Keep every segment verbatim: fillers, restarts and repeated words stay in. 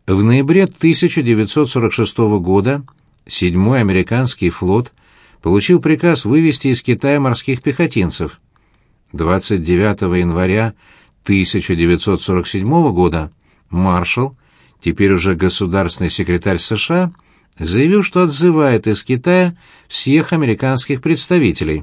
В ноябре тысяча девятьсот сорок шестого года седьмой американский флот получил приказ вывести из Китая морских пехотинцев. двадцать девятого января тысяча девятьсот сорок седьмого года маршал, теперь уже государственный секретарь США, заявил, что отзывает из Китая всех американских представителей.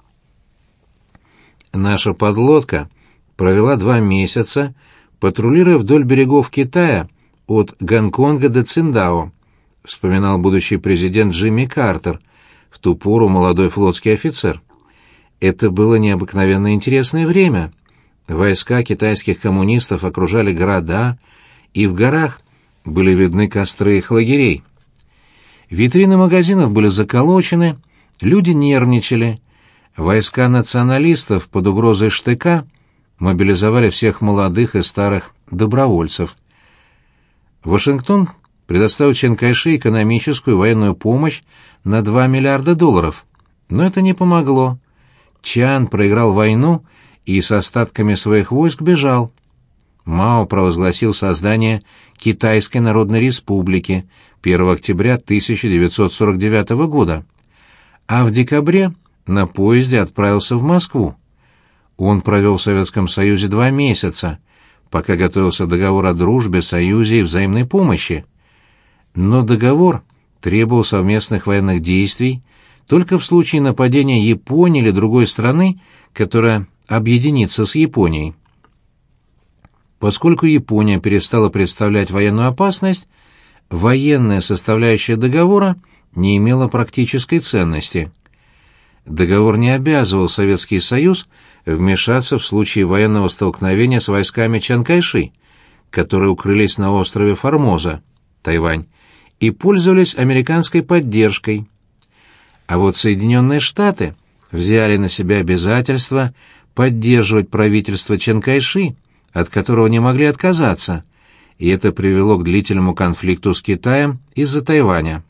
Наша подлодка провела два месяца, патрулируя вдоль берегов Китая от Гонконга до Циндао, вспоминал будущий президент Джимми Картер, в ту пору молодой флотский офицер. Это было необыкновенно интересное время. Войска китайских коммунистов окружали города, и в горах были видны костры их лагерей. Витрины магазинов были заколочены, люди нервничали. Войска националистов под угрозой штыка мобилизовали всех молодых и старых добровольцев. Вашингтон предоставил Чан Кайши экономическую и военную помощь на два миллиарда долларов, но это не помогло. Чан проиграл войну и с остатками своих войск бежал. Мао провозгласил создание Китайской Народной Республики первого октября тысяча девятьсот сорок девятого года, а в декабре на поезде отправился в Москву. Он провел в Советском Союзе два месяца, пока готовился договор о дружбе, союзе и взаимной помощи. Но договор требовал совместных военных действий только в случае нападения Японии или другой страны, которая объединится с Японией. Поскольку Япония перестала представлять военную опасность, военная составляющая договора не имела практической ценности. Договор не обязывал Советский Союз вмешаться в случае военного столкновения с войсками Чан Кайши, которые укрылись на острове Формоза, Тайвань, и пользовались американской поддержкой. А вот Соединенные Штаты взяли на себя обязательство поддерживать правительство Чан Кайши, от которого не могли отказаться, и это привело к длительному конфликту с Китаем из-за Тайваня.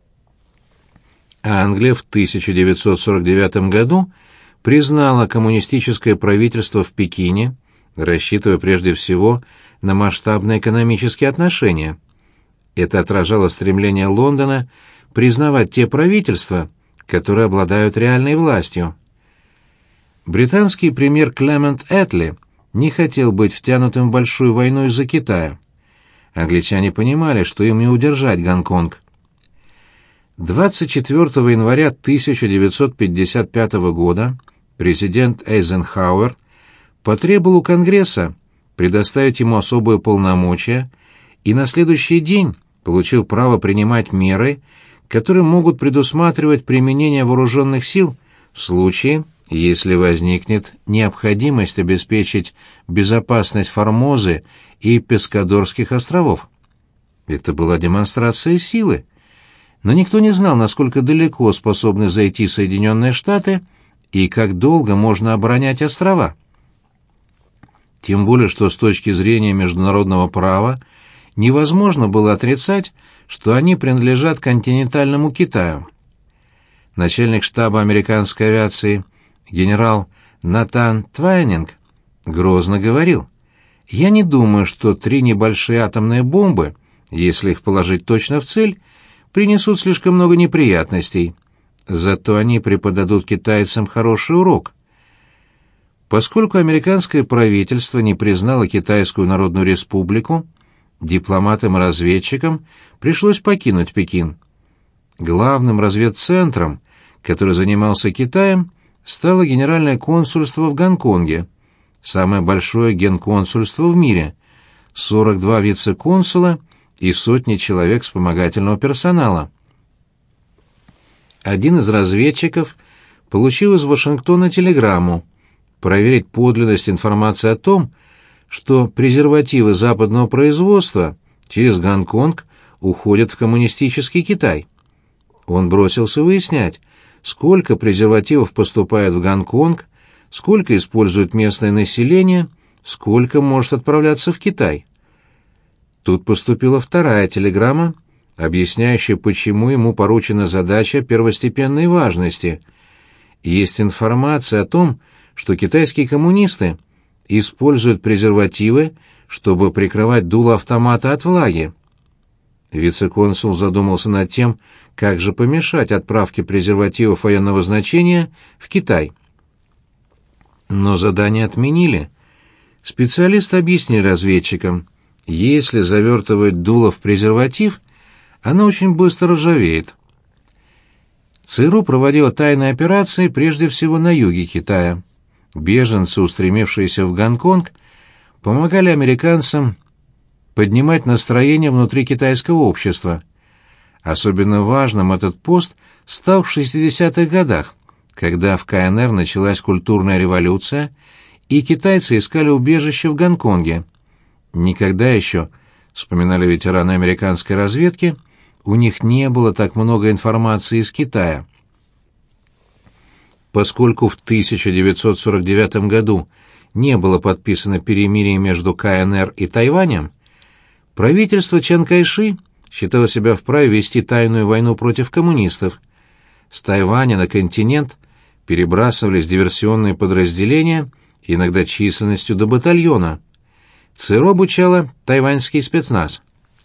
Англия в тысяча девятьсот сорок девятом году признала коммунистическое правительство в Пекине, рассчитывая прежде всего на масштабные экономические отношения. Это отражало стремление Лондона признавать те правительства, которые обладают реальной властью. Британский премьер Клемент Этли не хотел быть втянутым в большую войну из-за Китая. Англичане понимали, что им не удержать Гонконг. двадцать четвёртого января тысяча девятьсот пятьдесят пятого года президент Эйзенхауэр потребовал у Конгресса предоставить ему особые полномочия и на следующий день получил право принимать меры, которые могут предусматривать применение вооруженных сил в случае, если возникнет необходимость обеспечить безопасность Формозы и Пескадорских островов. Это была демонстрация силы. Но никто не знал, насколько далеко способны зайти Соединенные Штаты и как долго можно оборонять острова. Тем более, что с точки зрения международного права невозможно было отрицать, что они принадлежат континентальному Китаю. Начальник штаба американской авиации генерал Натан Твайнинг грозно говорил: «Я не думаю, что три небольшие атомные бомбы, если их положить точно в цель, принесут слишком много неприятностей, зато они преподадут китайцам хороший урок». Поскольку американское правительство не признало Китайскую Народную Республику, дипломатам и разведчикам пришлось покинуть Пекин. Главным разведцентром, который занимался Китаем, стало Генеральное консульство в Гонконге, самое большое генконсульство в мире, сорок два вице-консула и сотни человек вспомогательного персонала. Один из разведчиков получил из Вашингтона телеграмму проверить подлинность информации о том, что презервативы западного производства через Гонконг уходят в коммунистический Китай. Он бросился выяснять, сколько презервативов поступает в Гонконг, сколько использует местное население, сколько может отправляться в Китай. Тут поступила вторая телеграмма, объясняющая, почему ему поручена задача первостепенной важности. Есть информация о том, что китайские коммунисты используют презервативы, чтобы прикрывать дуло автомата от влаги. Вице-консул задумался над тем, как же помешать отправке презервативов военного значения в Китай. Но задание отменили. Специалисты объяснили разведчикам, если завертывать дуло в презерватив, оно очень быстро ржавеет. ЦРУ проводила тайные операции прежде всего на юге Китая. Беженцы, устремившиеся в Гонконг, помогали американцам поднимать настроение внутри китайского общества. Особенно важным этот пост стал в шестидесятых годах, когда в КНР началась культурная революция, и китайцы искали убежище в Гонконге. Никогда еще, вспоминали ветераны американской разведки, у них не было так много информации из Китая. Поскольку в тысяча девятьсот сорок девятом году не было подписано перемирие между КНР и Тайванем, правительство Чан Кайши считало себя вправе вести тайную войну против коммунистов. С Тайваня на континент перебрасывались диверсионные подразделения, иногда численностью до батальона. ЦРУ обучала тайваньский спецназ.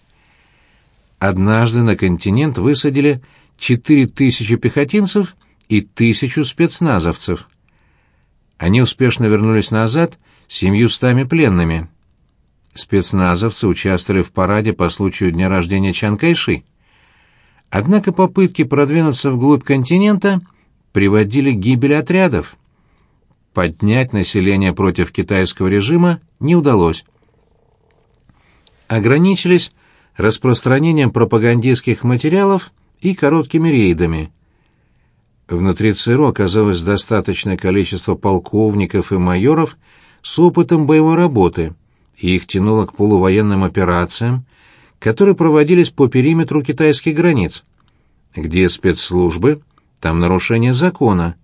Однажды на континент высадили четыре тысячи пехотинцев и тысячу спецназовцев. Они успешно вернулись назад с семьюстами пленными. Спецназовцы участвовали в параде по случаю дня рождения Чан Кайши. Однако попытки продвинуться вглубь континента приводили к гибели отрядов. Поднять население против китайского режима не удалось. Ограничились распространением пропагандистских материалов и короткими рейдами. Внутри ЦРУ оказалось достаточное количество полковников и майоров с опытом боевой работы, и их тянуло к полувоенным операциям, которые проводились по периметру китайских границ. Где спецслужбы, там нарушение закона.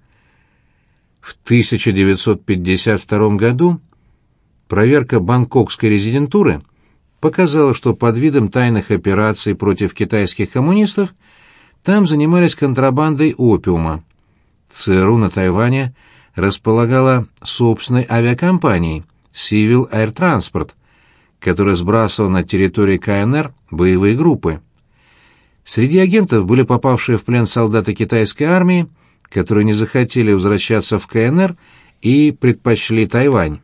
В тысяча девятьсот пятьдесят втором году проверка бангкокской резидентуры показала, что под видом тайных операций против китайских коммунистов там занимались контрабандой опиума. ЦРУ на Тайване располагала собственной авиакомпанией Civil Air Transport, которая сбрасывала на территории КНР боевые группы. Среди агентов были попавшие в плен солдаты китайской армии, которые не захотели возвращаться в КНР и предпочли Тайвань.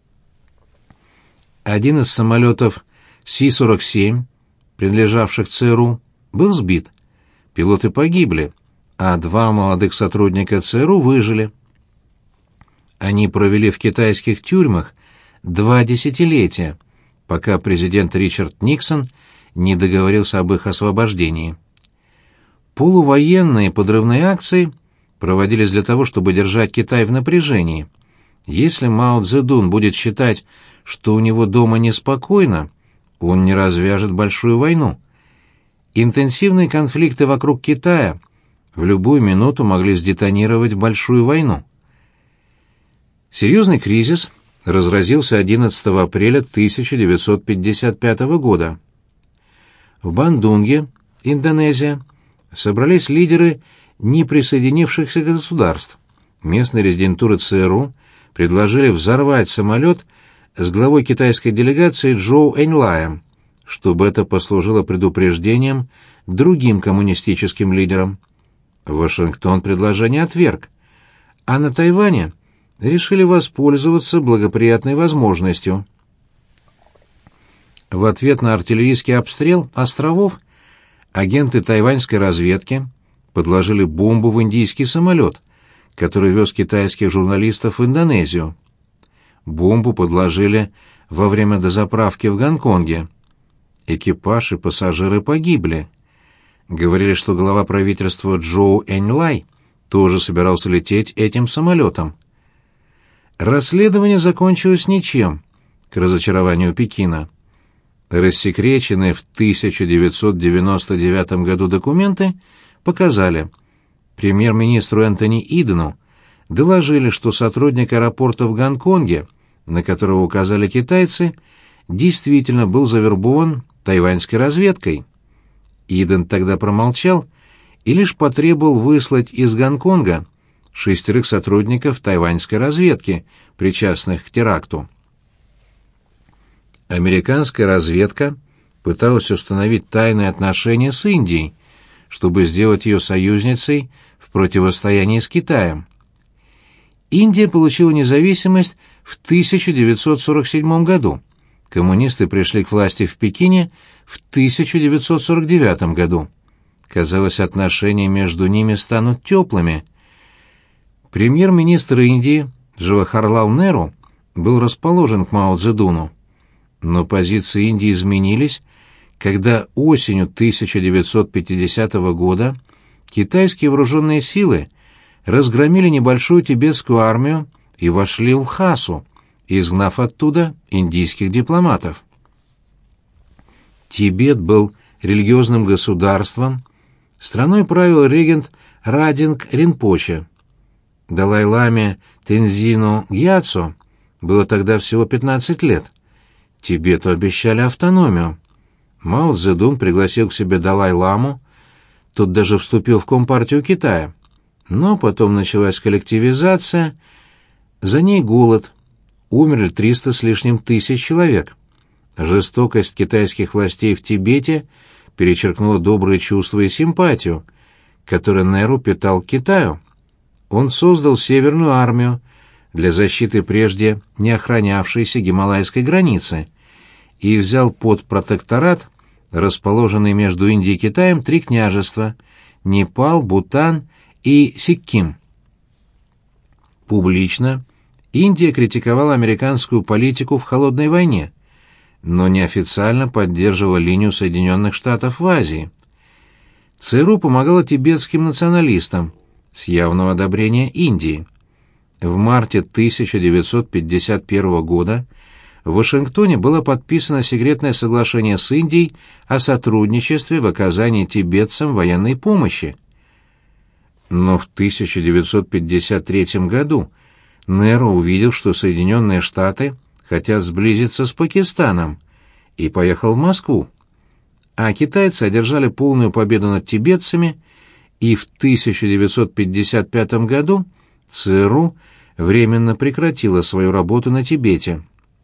Один из самолетов Си сорок семь, принадлежавших ЦРУ, был сбит. Пилоты погибли, а два молодых сотрудника ЦРУ выжили. Они провели в китайских тюрьмах два десятилетия, пока президент Ричард Никсон не договорился об их освобождении. Полувоенные подрывные акции проводились для того, чтобы держать Китай в напряжении. Если Мао Цзэдун будет считать, что у него дома неспокойно, он не развяжет большую войну. Интенсивные конфликты вокруг Китая в любую минуту могли сдетонировать в большую войну. Серьезный кризис разразился одиннадцатого апреля тысяча девятьсот пятьдесят пятого года. В Бандунге, Индонезия, собрались лидеры неприсоединившихся государств. Местные резидентуры ЦРУ предложили взорвать самолет с главой китайской делегации Чжоу Эньлаем, чтобы это послужило предупреждением другим коммунистическим лидерам. Вашингтон предложение отверг, а на Тайване решили воспользоваться благоприятной возможностью. В ответ на артиллерийский обстрел островов агенты тайваньской разведки подложили бомбу в индийский самолет, который вез китайских журналистов в Индонезию. Бомбу подложили во время дозаправки в Гонконге. Экипаж и пассажиры погибли. Говорили, что глава правительства Чжоу Эньлай тоже собирался лететь этим самолетом. Расследование закончилось ничем, к разочарованию Пекина. Рассекреченные в тысяча девятьсот девяносто девятом году документы показали, премьер-министру Энтони Идену доложили, что сотрудник аэропорта в Гонконге, на которого указали китайцы, действительно был завербован тайваньской разведкой. Иден тогда промолчал и лишь потребовал выслать из Гонконга шестерых сотрудников тайваньской разведки, причастных к теракту. Американская разведка пыталась установить тайные отношения с Индией, чтобы сделать ее союзницей в противостоянии с Китаем. Индия получила независимость в тысяча девятьсот сорок седьмом году. Коммунисты пришли к власти в Пекине в тысяча девятьсот сорок девятом году. Казалось, отношения между ними станут теплыми. Премьер-министр Индии Джавахарлал Неру был расположен к Мао Цзэдуну. Но позиции Индии изменились, когда осенью тысяча девятьсот пятидесятого года китайские вооруженные силы разгромили небольшую тибетскую армию и вошли в Лхасу, изгнав оттуда индийских дипломатов. Тибет был религиозным государством, страной правил регент Радинг Ринпоче. Далай-ламе Тензину Гьяцо было тогда всего пятнадцать лет. Тибету обещали автономию. Мао Цзэдун пригласил к себе Далай-ламу, тот даже вступил в Компартию Китая. Но потом началась коллективизация, за ней голод. Умерли триста с лишним тысяч человек. Жестокость китайских властей в Тибете перечеркнула добрые чувства и симпатию, которые Неру питал к Китаю. Он создал Северную армию для защиты прежде не охранявшейся гималайской границы и взял под протекторат, расположенный между Индией и Китаем, три княжества — Непал, Бутан и Сикким. Публично Индия критиковала американскую политику в холодной войне, но неофициально поддерживала линию Соединенных Штатов в Азии. ЦРУ помогала тибетским националистам с явного одобрения Индии. В марте тысяча девятьсот пятьдесят первого года в Вашингтоне было подписано секретное соглашение с Индией о сотрудничестве в оказании тибетцам военной помощи. Но в тысяча девятьсот пятьдесят третьем году Неру увидел, что Соединенные Штаты хотят сблизиться с Пакистаном, и поехал в Москву. А китайцы одержали полную победу над тибетцами, и в тысяча девятьсот пятьдесят пятом году ЦРУ временно прекратила свою работу на Тибете.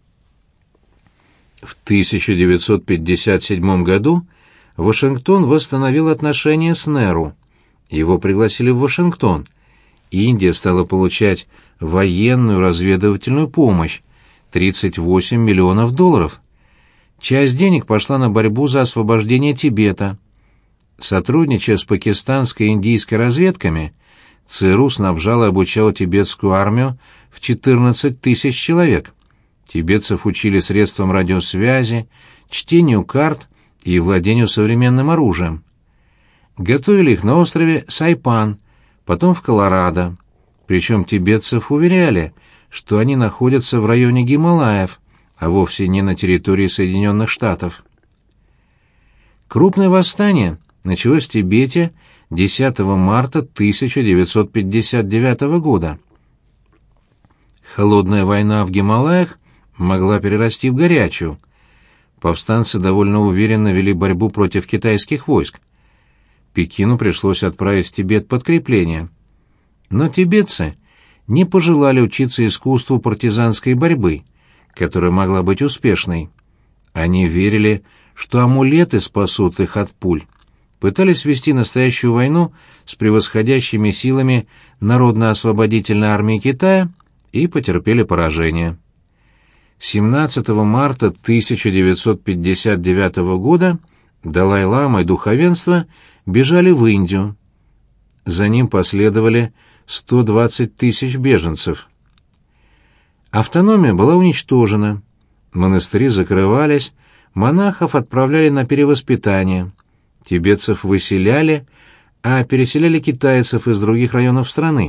В тысяча девятьсот пятьдесят седьмом году Вашингтон восстановил отношения с Неру. Его пригласили в Вашингтон. Индия стала получать военную разведывательную помощь — тридцать восемь миллионов долларов. Часть денег пошла на борьбу за освобождение Тибета. Сотрудничая с пакистанской и индийской разведками, ЦРУ снабжала и обучала тибетскую армию в четырнадцать тысяч человек. Тибетцев учили средствам радиосвязи, чтению карт и владению современным оружием. Готовили их на острове Сайпан, потом в Колорадо. Причем тибетцев уверяли, что они находятся в районе Гималаев, а вовсе не на территории Соединенных Штатов. Крупное восстание началось в Тибете десятого марта тысяча девятьсот пятьдесят девятого года. Холодная война в Гималаях могла перерасти в горячую. Повстанцы довольно уверенно вели борьбу против китайских войск. Пекину пришлось отправить в Тибет подкрепление. Но тибетцы не пожелали учиться искусству партизанской борьбы, которая могла быть успешной. Они верили, что амулеты спасут их от пуль. Пытались вести настоящую войну с превосходящими силами Народно-освободительной армии Китая и потерпели поражение. семнадцатого марта тысяча девятьсот пятьдесят девятого года Далай-лама и духовенство бежали в Индию. За ним последовали сто двадцать тысяч беженцев. Автономия была уничтожена, монастыри закрывались, монахов отправляли на перевоспитание, тибетцев выселяли, а переселяли китайцев из других районов страны.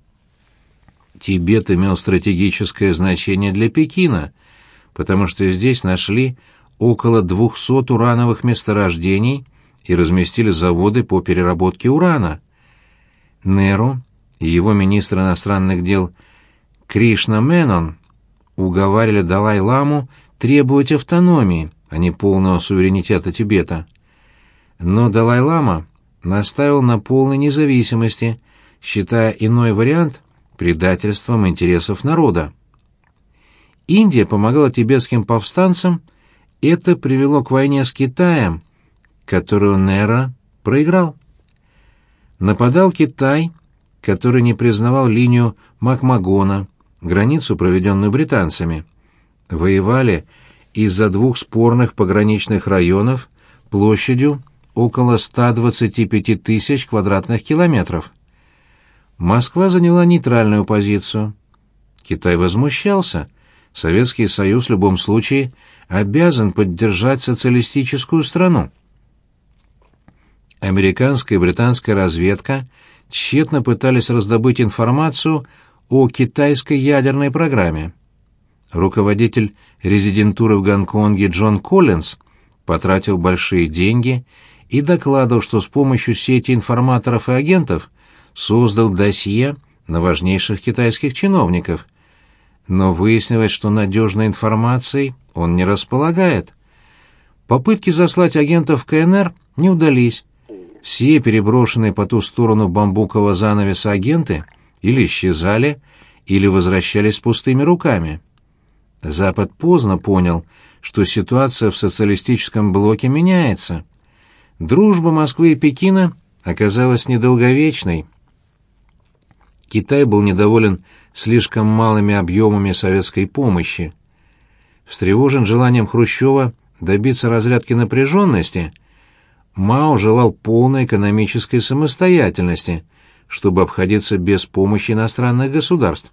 Тибет имел стратегическое значение для Пекина, потому что здесь нашли около двухсот урановых месторождений и разместили заводы по переработке урана. Неру и его министр иностранных дел Кришна Менон уговаривали Далай-ламу требовать автономии, а не полного суверенитета Тибета. Но Далай-лама настаивал на полной независимости, считая иной вариант предательством интересов народа. Индия помогала тибетским повстанцам Это привело к войне с Китаем, которую Нера проиграл. Нападал Китай, который не признавал линию Макмагона, границу, проведенную британцами. Воевали из-за двух спорных пограничных районов площадью около ста двадцати пяти тысяч квадратных километров. Москва заняла нейтральную позицию. Китай возмущался. Советский Союз в любом случае обязан поддержать социалистическую страну. Американская и британская разведка тщетно пытались раздобыть информацию о китайской ядерной программе. Руководитель резидентуры в Гонконге Джон Коллинз потратил большие деньги и докладывал, что с помощью сети информаторов и агентов создал досье на важнейших китайских чиновников. Но выяснилось, что надежной информацией он не располагает. Попытки заслать агентов в КНР не удались. Все переброшенные по ту сторону бамбукового занавеса агенты или исчезали, или возвращались с пустыми руками. Запад поздно понял, что ситуация в социалистическом блоке меняется. Дружба Москвы и Пекина оказалась недолговечной. Китай был недоволен слишком малыми объемами советской помощи. Встревожен желанием Хрущева добиться разрядки напряженности, Мао желал полной экономической самостоятельности, чтобы обходиться без помощи иностранных государств.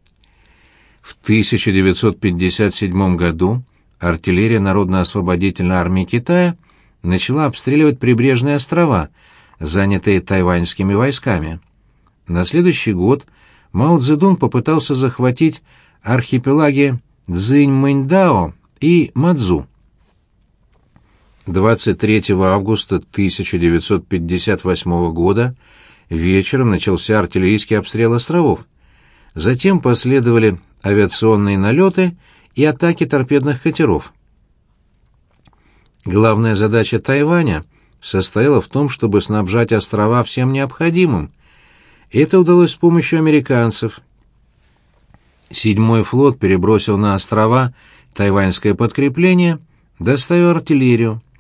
В тысяча девятьсот пятьдесят седьмом году артиллерия Народно-освободительной армии Китая начала обстреливать прибрежные острова, занятые тайваньскими войсками. На следующий год Мао Цзэдун попытался захватить архипелаги Цзиньмэньдао и Мадзу. двадцать третьего августа тысяча девятьсот пятьдесят восьмого года вечером начался артиллерийский обстрел островов. Затем последовали авиационные налеты и атаки торпедных катеров. Главная задача Тайваня состояла в том, чтобы снабжать острова всем необходимым. Это удалось с помощью американцев. Седьмой флот перебросил на острова тайваньское подкрепление, доставив артиллерию.